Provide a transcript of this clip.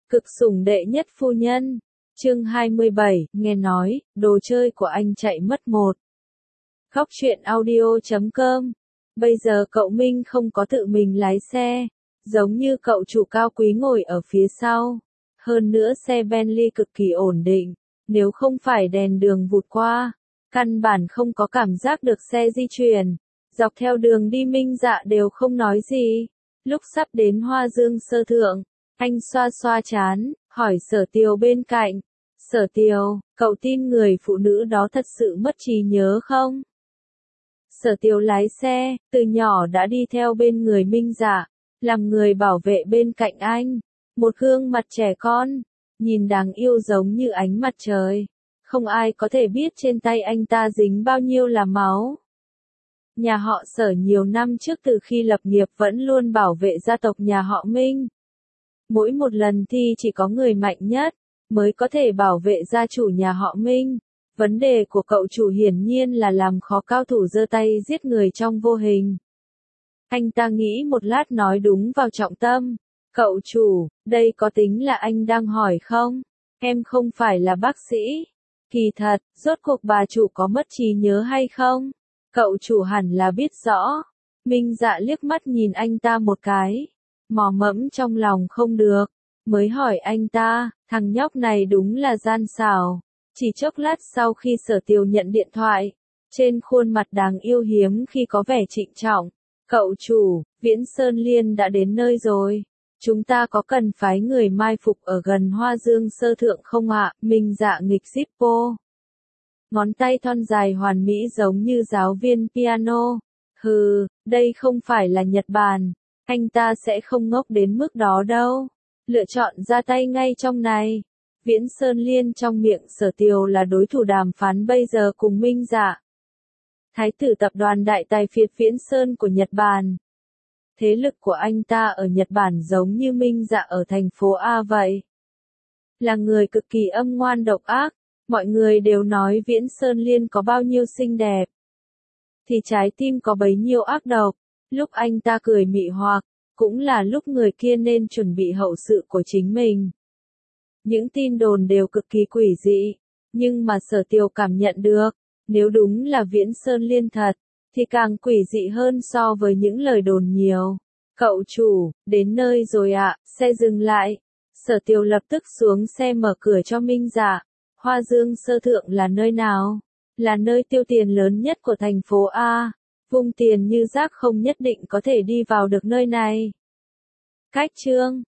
Cực sủng đệ nhất phu nhân. Chương 27, nghe nói, đồ chơi của anh chạy mất một. Khóc chuyện audio.com. Bây giờ cậu Minh không có tự mình lái xe, giống như cậu chủ cao quý ngồi ở phía sau. Hơn nữa xe Bentley cực kỳ ổn định, nếu không phải đèn đường vụt qua, căn bản không có cảm giác được xe di chuyển. Dọc theo đường đi Minh Dạ đều không nói gì. Lúc sắp đến Hoa Dương Sơ Thượng, anh xoa xoa trán, hỏi Sở Tiều bên cạnh. Sở Tiều, cậu tin người phụ nữ đó thật sự mất trí nhớ không? Sở Tiều lái xe, từ nhỏ đã đi theo bên người Minh Dạ, làm người bảo vệ bên cạnh anh. Một gương mặt trẻ con, nhìn đáng yêu giống như ánh mặt trời. Không ai có thể biết trên tay anh ta dính bao nhiêu là máu. Nhà họ Sở nhiều năm trước từ khi lập nghiệp vẫn luôn bảo vệ gia tộc nhà họ Minh. Mỗi một lần thi chỉ có người mạnh nhất mới có thể bảo vệ gia chủ nhà họ Minh. Vấn đề của cậu chủ hiển nhiên là làm khó cao thủ giơ tay giết người trong vô hình. Anh ta nghĩ một lát nói đúng vào trọng tâm. Cậu chủ, đây có tính là anh đang hỏi không? Em không phải là bác sĩ. Kỳ thật, rốt cuộc bà chủ có mất trí nhớ hay không? Cậu chủ hẳn là biết rõ. Minh Dạ liếc mắt nhìn anh ta một cái. Mò mẫm trong lòng không được. Mới hỏi anh ta, thằng nhóc này đúng là gian xảo. Chỉ chốc lát sau khi Sở Tiều nhận điện thoại, trên khuôn mặt đáng yêu hiếm khi có vẻ trịnh trọng. Cậu chủ, Viễn Sơn Liên đã đến nơi rồi. Chúng ta có cần phái người mai phục ở gần Hoa Dương Sơ Thượng không ạ? Minh Dạ nghịch Zippo. Ngón tay thon dài hoàn mỹ giống như giáo viên piano. Hừ, đây không phải là Nhật Bản. Anh ta sẽ không ngốc đến mức đó đâu. Lựa chọn ra tay ngay trong này. Viễn Sơn Liên trong miệng Sở Tiều là đối thủ đàm phán bây giờ cùng Minh Dạ. Thái tử tập đoàn đại tài phiệt Viễn Sơn của Nhật Bản. Thế lực của anh ta ở Nhật Bản giống như Minh Dạ ở thành phố A vậy. Là người cực kỳ âm ngoan độc ác. Mọi người đều nói Viễn Sơn Liên có bao nhiêu xinh đẹp, thì trái tim có bấy nhiêu ác độc. Lúc anh ta cười mị hoặc, cũng là lúc người kia nên chuẩn bị hậu sự của chính mình. Những tin đồn đều cực kỳ quỷ dị, nhưng mà Sở Tiều cảm nhận được, nếu đúng là Viễn Sơn Liên thật, thì càng quỷ dị hơn so với những lời đồn nhiều. Cậu chủ, đến nơi rồi ạ, xe dừng lại. Sở Tiều lập tức xuống xe mở cửa cho Minh Dạ. Hoa Dương Sơ Thượng là nơi nào? Là nơi tiêu tiền lớn nhất của thành phố A. Vung tiền như rác không nhất định có thể đi vào được nơi này. Cách chương